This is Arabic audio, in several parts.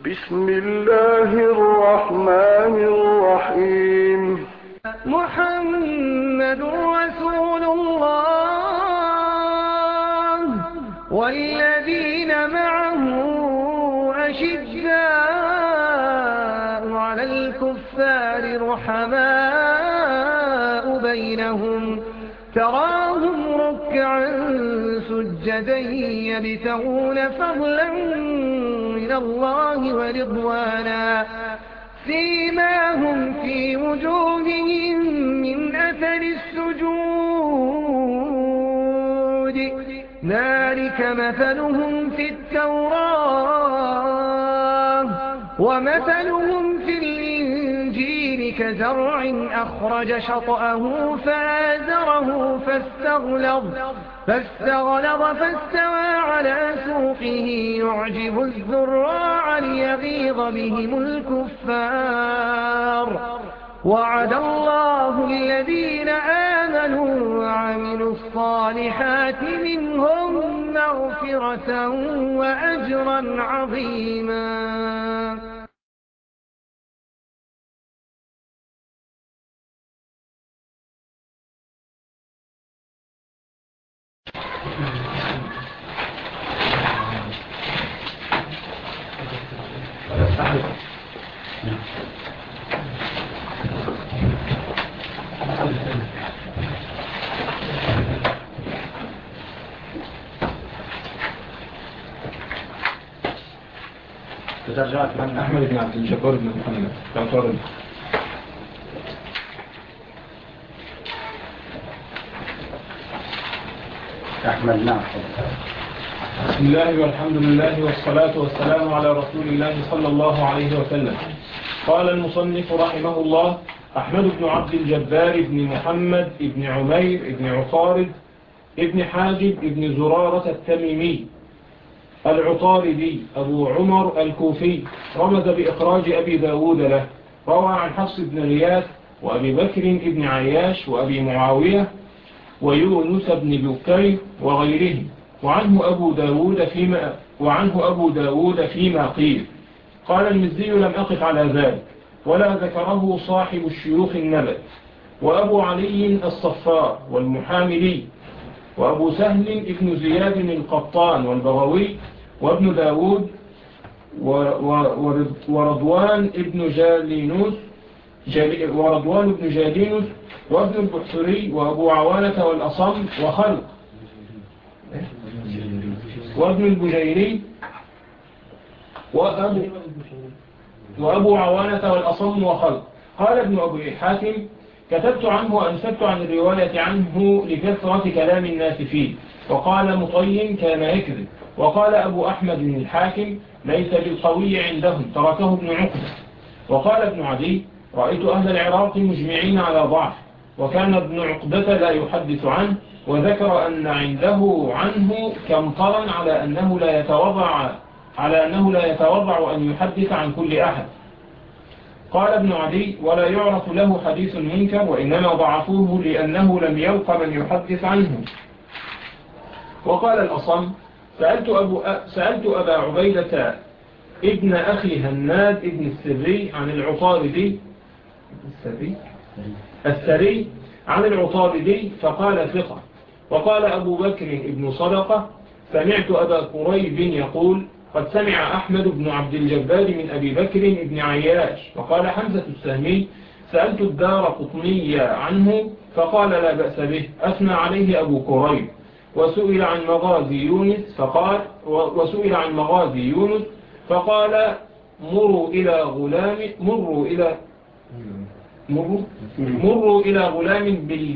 بسم الله الرحمن الرحيم. محمد رسول الله والذين معه أشداء على الكفار رحماء بينهم تراهم ركعا سجدا يبتغون فضلا من الله ورضوانا سيماهم في وجوههم من أثر السجود ذلك مثلهم في التوراة ومثلهم في الإنجيل كزرع أخرج شطأه فآزره فاستغلظ فاستوى على سوقه يعجب الزراع ليغيظ بهم الكفار وعد الله الذين آمنوا وعملوا الصالحات منهم مغفرة وأجرا عظيما. ترجعت عن أحمد بن عبد الجبار بن محمد كان طارد أحمد. نعم. بسم الله والحمد لله والصلاة والسلام على رسول الله صلى الله عليه وسلم. قال المصنف رحمه الله: أحمد بن عبد الجبار بن محمد بن عمير بن عطارد ابن حاجب ابن زرارة التميمي العطاردي أبو عمر الكوفي، رمز بإخراج أبي داود له. روى عن حفص بن غياث وأبي بكر بن عياش وأبي معاوية ويونس بن بكير وغيرهم، وعنه أبو داود فيما قيل. قال المزي: لم أقف على ذلك، ولا ذكره صاحب الشيوخ النبت، وأبو علي الصفار والمحاملي، وأبو سهل ابن زياد القطان والبغوي، وابن داود ورضوان ابن جالينوس وابن البحثري وأبو عوانة والأصم وخلق، وابن البجيري وأبو عوانة والأصم وخلق. قال ابن أبي حاتم: كتبت عنه وأنسبت عن الرواية عنه لكثرة كلام الناس فيه. وقال مطين: كان يكذب. وقال أبو أحمد الحاكم: ليس بالقوي عندهم، تركه ابن عقدة. وقال ابن عدي: رأيت أهل العراق مجمعين على ضعف، وكان ابن عقدة لا يحدث عنه، وذكر أن عنده عنه كمطرا على أنه لا يتورع أن يحدث عن كل أحد. قال ابن عدي: ولا يعرف له حديث منكر، وإنما ضعفوه لأنه لم يلق من يحدث عنه. وقال الأصم: سألت أبا عبيدة ابن أخي هناد ابن السري عن العطاردي عن العطاردي فقال ثقة. وقال أبو بكر ابن صدقة: سمعت أبا قريب يقول: قد سمع أحمد بن عبد الجبار من أبي بكر ابن عياش. وقال حمزة السهمي: سألت الدار قطني عنه فقال: لا بأس به، أثنى عليه أبو قريب. وسئل عن مغازي يونس فقال: مروا إلى غلام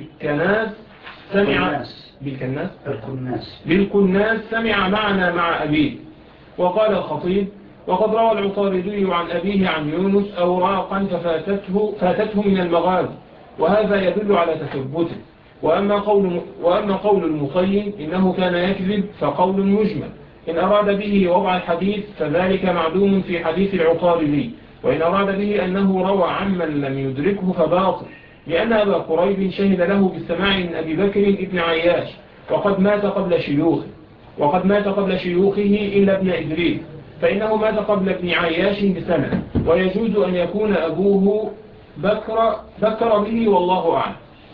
بالكناس سمع معنا مع أبيه. وقال الخطيب: وقد روى العطاردي عن أبيه عن يونس أوراقا فاتته من المغازي، وهذا يدل على تثبته. وأما قول المطين إنه كان يكذب فقول مجمل. إن أراد به وضع الحديث فذلك معدوم في حديث العطاردي، وإن أراد به أنه روى عمن لم يدركه فباطل، لأن أبا قريب شهد له بالسماع من أبي بكر ابن عياش، وقد مات قبل شيوخه إلا ابن إدريس. فإنه مات قبل ابن عياش بسنة، ويجوز أن يكون أبوه بكر به والله أعلم.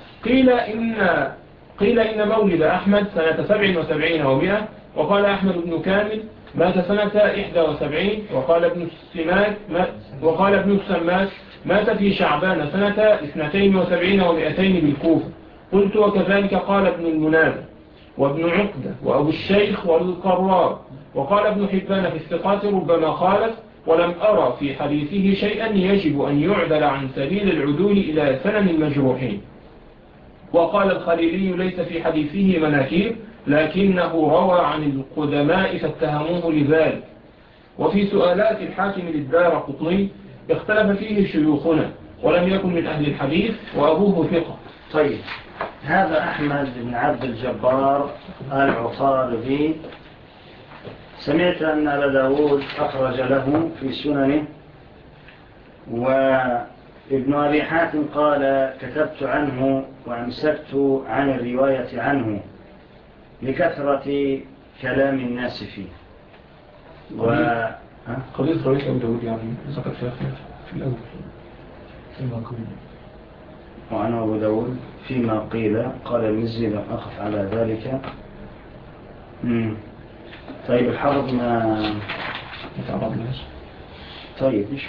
قيل إن مولد أحمد سنة 77 و100، وقال أحمد بن كامل مات سنة 71، وقال ابن السماك مات في شعبان سنة 72 و200 بالكوفة. قلت وكذلك قال ابن المنابه وابن عقدة وأبو الشيخ والقرار. وقال ابن حبان في الثقات ربما خالف، ولم أرى في حديثه شيئا يجب أن يعدل عن سبيل العدول إلى سنن المجروحين. وقال الخليلي ليس في حديثه مناكير، لكنه روى عن القدماء فاتهموه لذلك. وفي سؤالات الحاكم للدارقطني اختلف فيه شيوخنا، ولم يكن من أهل الحديث، وأبوه ثقة. طيب، هذا أحمد بن عبد الجبار العطاردي، سمعت أن أبا داود أخرج له في سننه، وابن أبي حاتم قال كتبت عنه وأمسكت عن الرواية عنه لكثرة كلام الناس فيه. قضية رئيس أبو داود يعني ذكر فيها في الأول فيما قيل، وعن أبو داود فيما قيل قال المزي لم أخف على ذلك. طيب الحرب ما تعرضناش. طيب مش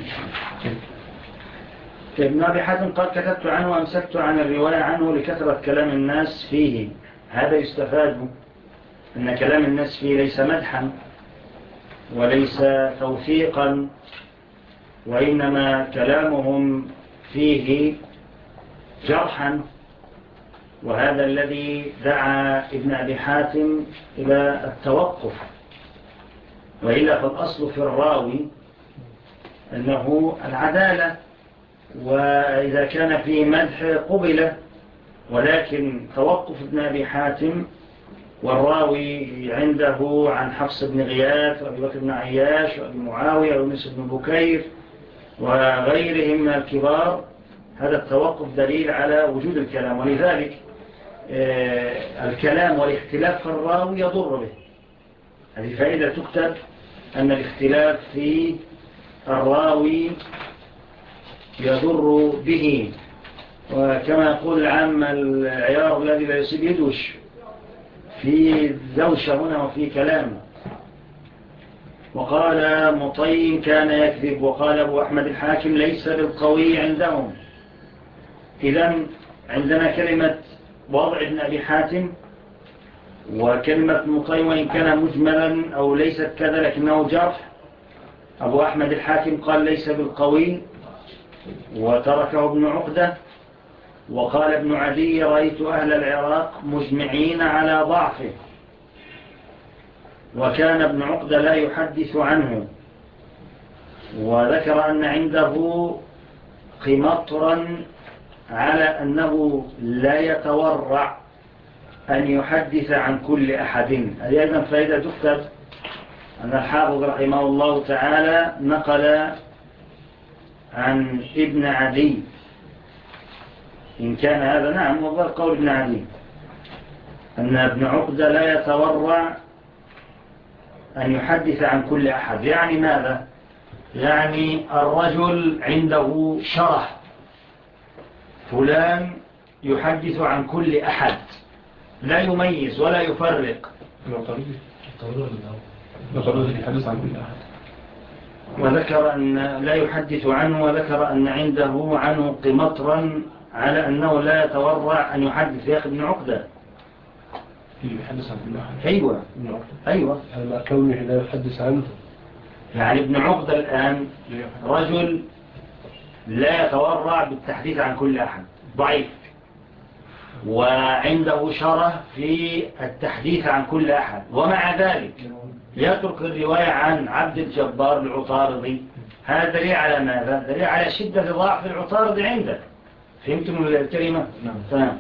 ابن أبي حاتم قال كتبت عنه وأمسكت عن الرواية عنه لكثرة كلام الناس فيه. هذا يستفاد أن كلام الناس فيه ليس مدحا وليس توثيقا، وإنما كلامهم فيه جرحا، وهذا الذي دعا ابن أبي حاتم إلى التوقف. وإلا فالأصل في الراوي أنه العدالة، وإذا كان فيه مدح قبله، ولكن توقف ابن أبي حاتم والراوي عنده عن حفص بن غياث وأبي بكر بن عياش وأبي معاوية ويونس بن بكير وغيرهم من الكبار، هذا التوقف دليل على وجود الكلام. ولذلك الكلام والاختلاف في الراوي يضر به. هذه فائدة تكتب، أن الاختلاف في الراوي يضر به. وكما يقول العام العيار الذي لا يصيب يدوش، في دوشة هنا وفي كلام. وقال مطين كان يكذب، وقال أبو أحمد الحاكم ليس بالقوي عندهم. إذن عندنا كلمة وضع ابن أبي حاتم وكلمة مطين، وإن كان مجملا أو ليست كذا لكنه جرح. أبو أحمد الحاكم قال ليس بالقوي وتركه ابن عقدة. وقال ابن عدي رأيت أهل العراق مجمعين على ضعفه، وكان ابن عقدة لا يحدث عنه. وذكر أن عنده قمطرا على أنه لا يتورع أن يحدث عن كل أحد. هذه أيضا فائدة تكتب، أن الحافظ رحمه الله تعالى نقل عن ابن عدي، إن كان هذا نعم وظهر قول ابن عدي، أن ابن عقدة لا يتورع أن يحدث عن كل أحد. يعني ماذا؟ يعني الرجل عنده شرح، فلان يحدث عن كل أحد، لا يميز ولا يفرق. وذكر أن لا يحدث عنه، وذكر أن عنه قمطرا على أنه لا يتورع أن يحدث. يا أخي ابن عقدة يحدث عن كل أحد. أيوة أيوة، هذا كونه لا يحدث عنه. يعني ابن عقدة الآن رجل لا يتورع بالتحديث عن كل أحد، ضعيف، وعنده شرف في التحديث عن كل أحد، ومع ذلك يترك الرواية عن عبد الجبار العطاردي. هذا دليل على ماذا؟ دليل على شدة ضعف العطاردي عنده. فهمتم الكلمة؟ تمام.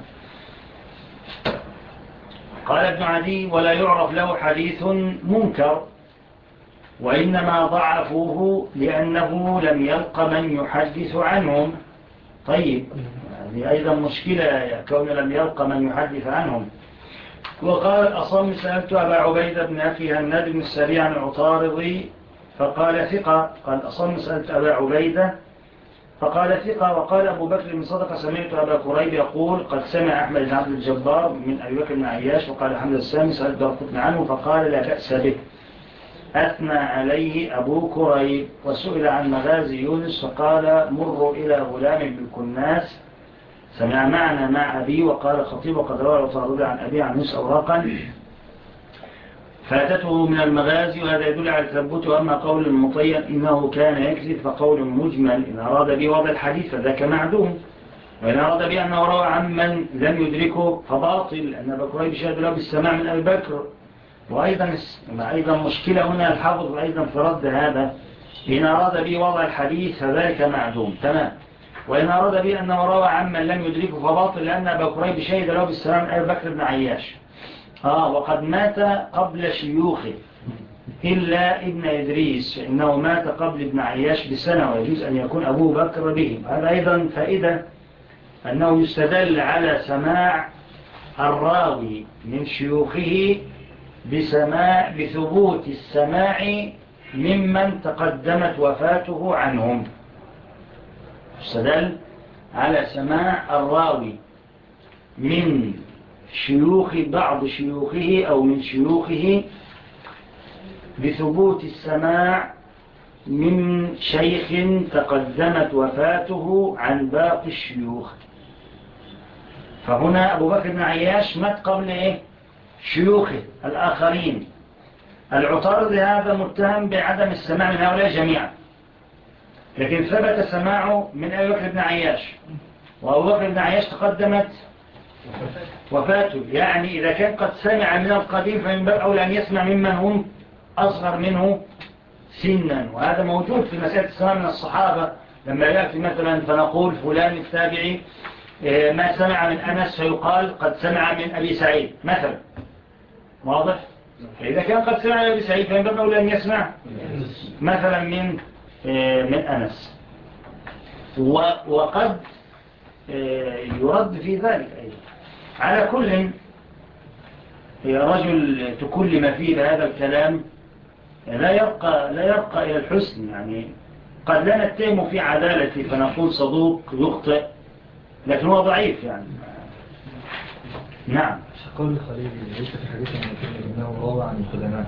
قال ابن عدي ولا يعرف له حديث منكر، وإنما ضعفوه لأنه لم يلق من يحدث عنهم. طيب، هذه أيضا مشكلة، كون لم يلق من يحدث عنهم. وقال الأصم سألت أبا عبيدة بن أخي هناد بن السريع العطاردي فقال ثقة. قال أصلا سألت أبا عبيدة فقال ثقة. وقال أبو بكر من صدق سمعت أبا كريب يقول قد سمع أحمد بن عبد الجبار من أبي بكر بن عياش. وقال حمد السامي سألت دارقطني عنه فقال لا بأس به أثنى عليه أبو كريب. وسئل عن مغازي يونس فقال مروا إلى غلام بالكناس سمع معنا مع أبي. وقال خطيب وقد روى وطارد عن أبي عن يوسف أوراقا فاتته من المغازي وهذا يدل على تثبته. وأما قول المطين إنه كان يكذب فقول مجمل إن أراد به وضع الحديث فذاك معدوم وإن أراد به أنه روى عمن لم يدركه فباطل أن أبا كريب شهد له بالسماع من أبي بكر. وأيضا مشكلة هنا الحافظ أيضا في رد هذا إن أراد به وضع الحديث فذلك معدوم تمام. وإن أراد به أنه روى عمن لم يدركه فباطل لأن أبا كريب شهد له بالسماع من أبي بكر بن عياش. وقد مات قبل شيوخه إلا ابن إدريس فإنه مات قبل ابن عياش بسنة ويجوز أن يكون أبو بكر به. هذا أيضا فائدة أنه يستدل على سماع الراوي من شيوخه بثبوت السماع ممن تقدمت وفاته عنهم. يستدل على سماع الراوي من شيوخ بعض شيوخه أو من شيوخه بثبوت السماع من شيخ تقدمت وفاته عن باقي الشيوخ. فهنا أبو بكر بن عياش مات قبل شيوخه الآخرين. العطارد هذا متهم بعدم السماع من هؤلاء جميعا لكن ثبت سماعه من أبي بكر بن عياش وأبو بكر بن عياش تقدمت وفاته. يعني إذا كان قد سمع من القديم فمن باب أولى أن يسمع ممن هم أصغر منه سنا. وهذا موجود في مسألة السماع من الصحابة لما يأتي مثلا فنقول فلان التابعي ما سمع من أنس فيقال قد سمع من أبي سعيد مثلا. واضح؟ إذا كان قد سمع من أبي سعيد فمن باب أولى أن يسمع مثلا من أنس. وقد يرد في ذلك أيضا. على كل رجل تكلم فيه بهذا الكلام لا يرقى إلى الحسن. يعني قد لا نتهم في عدالته فنقول صدوق يخطئ لكن هو ضعيف يعني. نعم. قول الخليل ليس في حديث أنه روى عن القدماء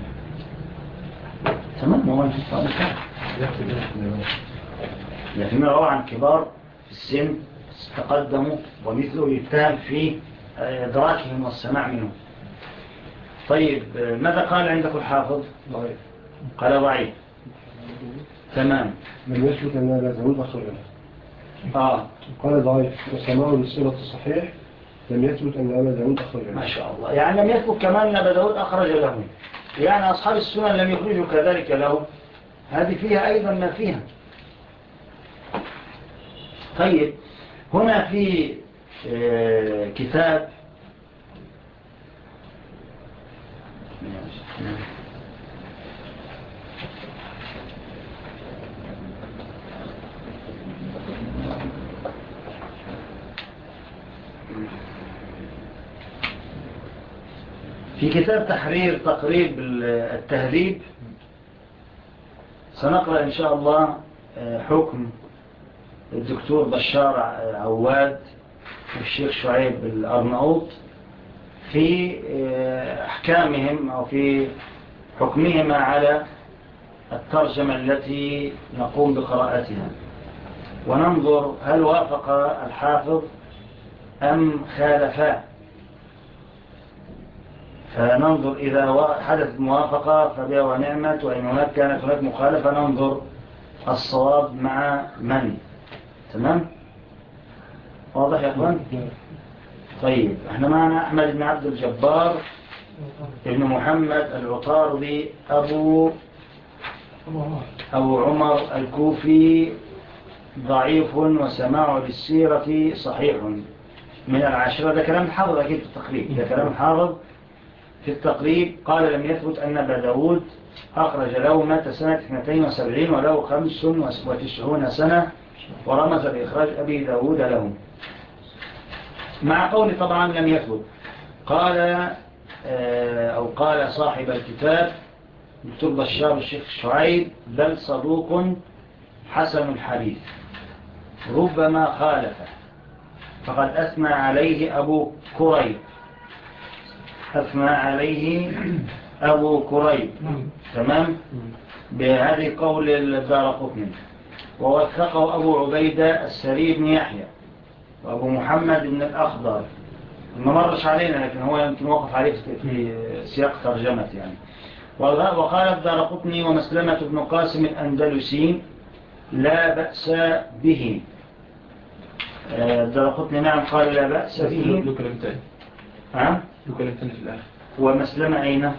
تمام. هو لكن روى عن كبار في السن تقدموا ومثله يتهم في إدراكهم والسماع منهم. طيب ماذا قال عندك الحافظ؟ ضعيف. قال ضعيف تمام. لم يثبت أن لا داود أخرجه. قال ضعيف وسماعه للصلة الصحيح لم يثبت أن أبا داود أخرجه. ما شاء الله. يعني لم يثبت كمان أن أبا داود أخرج له. يعني أصحاب السنن لم يخرجوا كذلك له. هذه فيها أيضا ما فيها. طيب هنا في كتاب تحرير تقريب التهذيب سنقرأ إن شاء الله حكم الدكتور بشار عواد والشيخ شعيب الأرناؤوط في أحكامهم أو في حكمهما على الترجمة التي نقوم بقراءتها وننظر هل وافق الحافظ أم خالفا. فننظر إذا حدثت موافقة فبها ونعمت وإن هناك كانت هناك مخالفة ننظر الصواب مع من. تمام؟ واضح يا أخوان؟ طيب احنا معنا أحمد بن عبد الجبار ابن محمد العطاردي أبو عمر الكوفي ضعيف وسماع للسيرة صحيح من العاشرة. ده كلام حافظ أكيد في التقريب. ده كلام حافظ في التقريب. قال لم يثبت أن أبا داود أخرج له مات سنة 72 وله 95 سنة ورمز بإخراج أبي داود له مع قول طبعا لم يثبت. قال صاحب الكتاب دكتور بشار الشيخ شعيب بل صدوق حسن الحديث ربما خالفه، فقد أثنى عليه أبو كريب، أثنى عليه أبو كريب، تمام، بهذه قول الدارقطني. ووثقه أبو عبيدة السري بن يحيى وأبو محمد بن الأخضر، ما مرش علينا لكن هو يمكن وقف عليه في سياق ترجمة يعني. وقال الدارقطني ومسلمة بن قاسم الأندلسي لا بأس به. الدارقطني نعم قال لا بأس به. له كلام تاني. له كلام تاني في الآخر. ومسلمة أين؟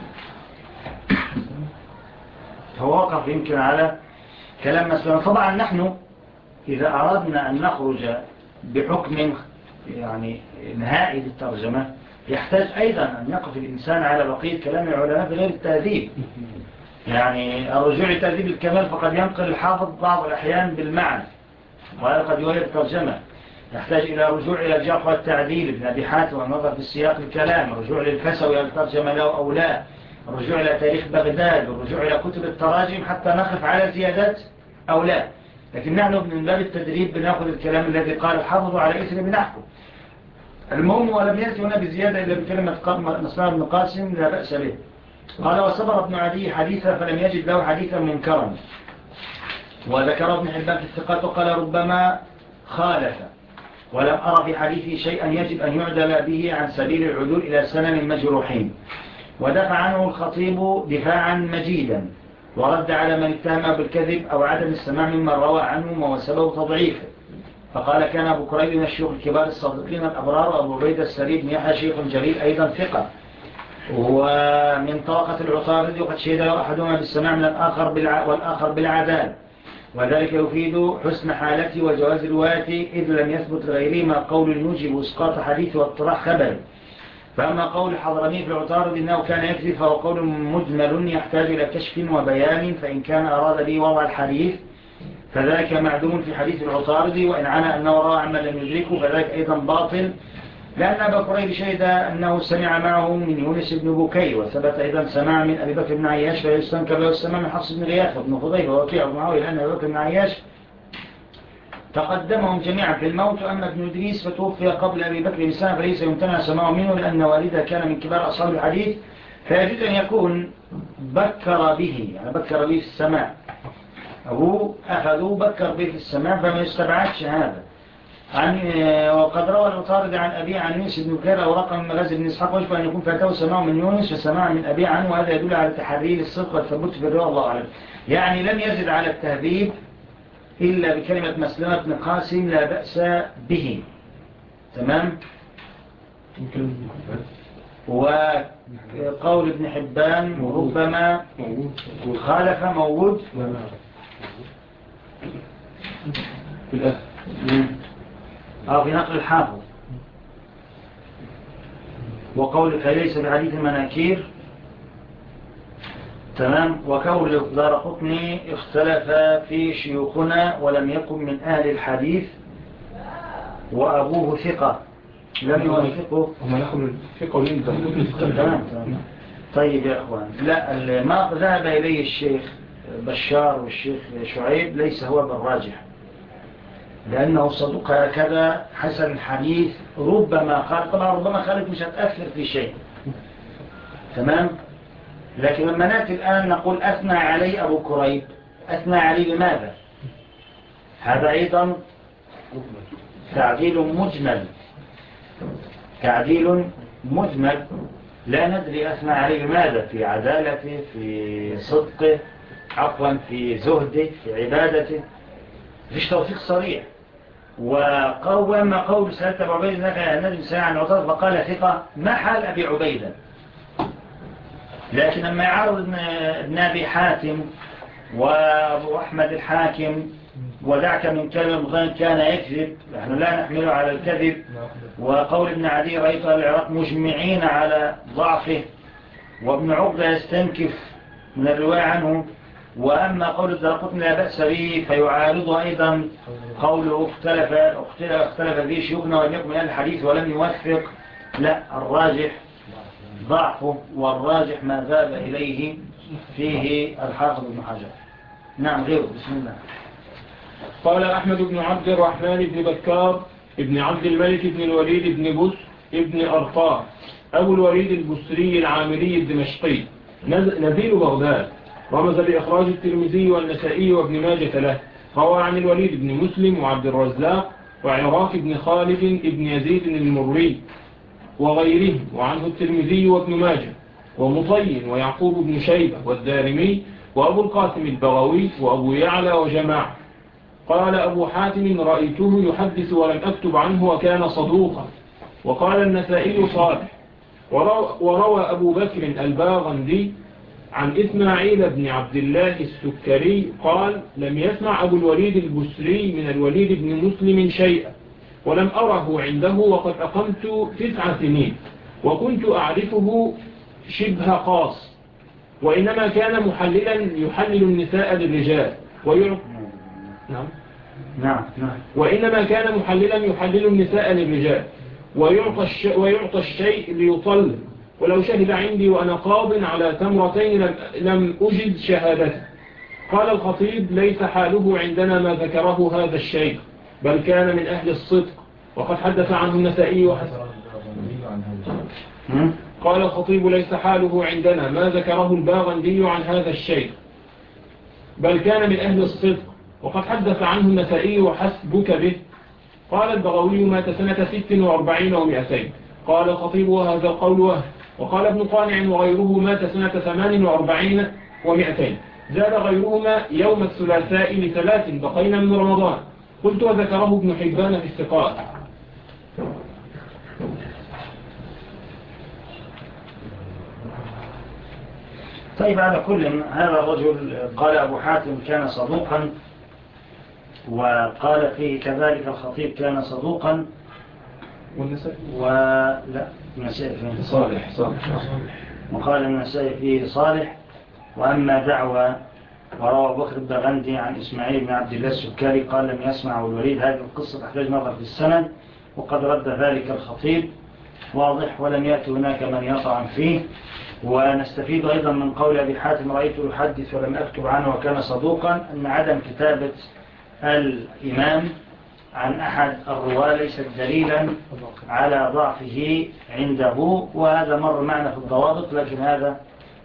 هو وقف يمكن على كلام مسلمة. طبعا نحن إذا أردنا أن نخرج بحكم يعني نهائي للترجمة يحتاج أيضا أن يقف الإنسان على بقية كلام العلماء بغير التهذيب. يعني الرجوع لتهذيب الكمال فقد ينقل الحافظ بعض الأحيان بالمعنى وهذا قد يغير الترجمة. يحتاج إلى رجوع إلى الجرح والتعديل ابن أبي حاتم والنظر في السياق الكلام، الرجوع للفسوي الترجمة له أو لا، الرجوع إلى تاريخ بغداد، الرجوع إلى كتب التراجم حتى نقف على زيادات أو لا. لكن نحن من باب التدريب بنأخذ الكلام الذي قال الحافظ على إثر بنحكم. المهم ولم يأتي هنا بزيادة إلا بكلمة مسلمة بن قاسم لا بأس به. قال وصبر ابن عدي حديثا فلم يجد له حديثا منكرا. وذكر ابن حبان في الثقات وقال ربما خالف، ولم أرى في حديثه شيئا يجب أن يعدل به عن سبيل العدول إلى سنن المجروحين. ودفع عنه الخطيب دفاعا مجيدا ورد على من اتهم بالكذب أو عدم السماع ممن روى عنه وسبب تضعيفه. فقال كان أبو كريب من الشيوخ الكبار الصادقين الأبرار، وأبو عبيدة السري بن يحيى شيخ جليل أيضا ثقة، ومن طاقة العطارد وقد شهد أحدهما بالسماع من الآخر والآخر بالعدال، وذلك يفيد حسن حالته وجواز روايته إذ لم يثبت لغيرهما قول يوجب إسقاط حديث واطراح خبر. فأما قول حضرمي في العطارد إنه كان يكذب فهو قول مجمل يحتاج إلى كشف وبيان، فإن كان أراد به وضع الحديث فذلك معدوم في حديث العطارد، وإن عنا أنه روى عما لم يدركه فذلك أيضا باطل، لأن أبا كريب شهد أنه سمع معه من يونس بن بكير، وثبت أيضا سماع من أبي بكر بن عياش، فيستنكر له السماع من حفص بن غياث وابن فضيل ووكيع بن معاوية، لأن أبي بكر بن عياش تقدمهم جميعا في الموت. أما ابن إدريس فتوفي قبل أبي بكر بسنة فليس يمتنع سماعه منه، لأن والده كان من كبار أصحاب الحديث، فيجوز أن يكون بكر به، يعني بكر به في السماع، أبوه أخذوه بكر به في السماع، فما يستبعدش هذا. وقد روى العطارد عن أبي عن يونس بن بكير أو رقم مغازي بن إسحاق، ويجب أن يكون فاته سماع من يونس وسماع من أبي عنه، وهذا يدل على تحري الصدق والثبوت في الرواية، الله أعلم. يعني لم يزد على التهذيب إلا بكلمة مسلمة بن قاسم لا بأس به، تمام. وقول ابن حبان ربما خالف موجود في الآخر في نقل الحافظ. وقول فليس بحديث المناكير، تمام. وقول الدارقطني اختلف في شيوخنا ولم يكن من أهل الحديث وأبوه ثقة لم يوافقه. هم نحن في قولين تمام. طيب يا أخوان، لا ما ذهب إليه الشيخ بشار والشيخ شعيب ليس هو بالراجح، لأنه صدوق هكذا حسن الحديث ربما خالف. طبعا ربما خالف مش هتأثر في شيء، تمام. لكن لما نأتي الآن نقول أثنى علي أبو كريب، أثنى علي بماذا؟ هذا أيضا تعديل مجمل، تعديل مجمل، لا ندري أثنى علي بماذا، في عدالته، في صدقه، عفوا في زهده، في عبادته، فيش توثيق صريح. وأما قول سألت أبو عبيدة النبي سأل عن عطار فقال ثقة، ما حال أبي عبيدة؟ لكن لما يعارض ابن أبي حاتم وأبو أحمد الحاكم ودعك من كلمة مضان كان يكذب، نحن لا نحمله على الكذب، وقول ابن عدي رأيت العراق مجمعين على ضعفه، وابن عقدة يستنكف من الرواية عنه. وأما قول الدارقطني لا بأس به فيعارضه أيضا قوله اختلف به شيوخنا ولم يكن من الحديث ولم يوثق. لا، الراجح ضعفه، والراجح ما ذهب إليه فيه الحافظ ابن حجر. نعم غيره. بسم الله. قال أحمد بن عبد الرحمن بن بكار ابن عبد الملك بن الوليد بن بس ابن أرطاه أبو الوليد البسري العامري الدمشقي نزيل بغداد، رمز بإخراج الترمذي والنسائي وابن ماجة له. روى عن الوليد بن مسلم وعبد الرزاق وعراك بن خالد بن يزيد المري وغيره، وعنه الترمذي وابن ماجة ومطين ويعقوب بن شيبة والدارمي وأبو القاسم البغوي وأبو يعلى وجماعة. قال أبو حاتم رأيته يحدث ولم أكتب عنه وكان صدوقا. وقال النسائي صالح. وروى أبو بكر الباغندي عن إسماعيل بن عبد الله السكري قال لم يسمع أبو الوليد البسري من الوليد بن مسلم شيئا، ولم أره عنده وقد أقمت 9 سنين، وكنت أعرفه شبه قاص، وإنما كان محللا يحلل النساء للرجال وإنما كان محللا يحلل النساء للرجال ويعطى الشيء ليطلق، ولو شهد عندي وأنا قاض على تمرتين لم أجد شهادته. قال الخطيب ليس حاله عندنا ما ذكره هذا الشيخ، بل كان من أهل الصدق، وقد حدث عنه النسائي وحسن. قال الخطيب ليس حاله عندنا ما ذكره الباغندي عن هذا الشيخ، بل كان من أهل الصدق، وقد حدث عنه النسائي وحسبك به. قال البغوي مات سنة 46 و200. قال الخطيب وهذا القول وهم. وقال ابن قانع وغيره مات سنة 48 و200. زاد غيرهما يوم الثلاثاء ل3 بقينا من رمضان. قلت وذكره ابن حبان في الثقات. طيب على كل هذا الرجل قال أبو حاتم كان صدوقا، وقال فيه كذلك الخطيب كان صدوقا، ولا النسائي فيه صالح، وقال النسائي فيه صالح. وأما دعوى وروى بكر البغندي عن إسماعيل بن عبد الله السكري قال لم يسمع الوليد، هذه القصة تحتاج نظر في السند، وقد رد ذلك الخطيب واضح، ولم يأتي هناك من يطعن فيه. ونستفيد أيضا من قول أبي حاتم رأيته يحدث ولم أكتب عنه وكان صدوقا، أن عدم كتابة الإمام عن أحد الرواة ليس دليلا على ضعفه عنده، وهذا مر معنا في الضوابط، لكن هذا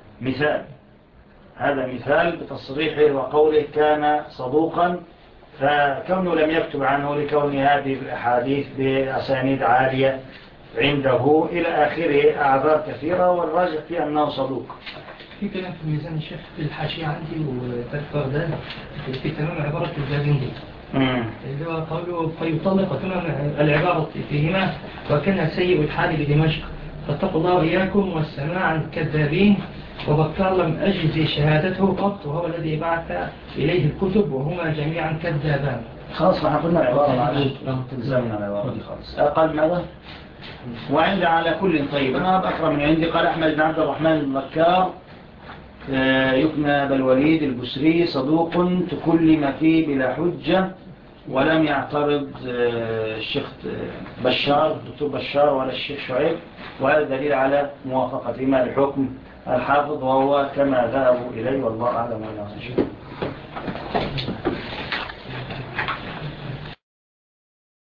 مثال بتصريحه وقوله كان صدوقا، فكونه لم يكتب عنه لكون هذه الأحاديث بأسانيد عالية عنده إلى آخره أعذار كثيرة، والراجح في أنه صدوق. في كلام في ميزان الشيخ في الحاشية عندي وتذكر ده في تمام عبارة الباغندي اللي هو قوله فيطلق تمام العبارة فيهما وكان سيء الحال بدمشق، فاتقوا الله إياكم والسماع عن الكذابين، وبكر لم أجزي شهادته قط، وهو الذي بعث إليه الكتب وهما جميعا كذابان. خلاص ما قلنا العبارة معلش تلزمنا العبارة دي خلاص. أقل ماذا؟ وعند على كل. طيب أنا بأقرأ من عندي. قال أحمد بن عبد الرحمن بن بكار يكنى بالوليد البسري صدوق تكلم فيه بلا حجة، ولم يعترض الشيخ بشار دكتور بشار ولا الشيخ شعيب، وهذا دليل على موافقتهما لحكم الحافظ، وهو كما ذهبوا إليه، والله أعلم.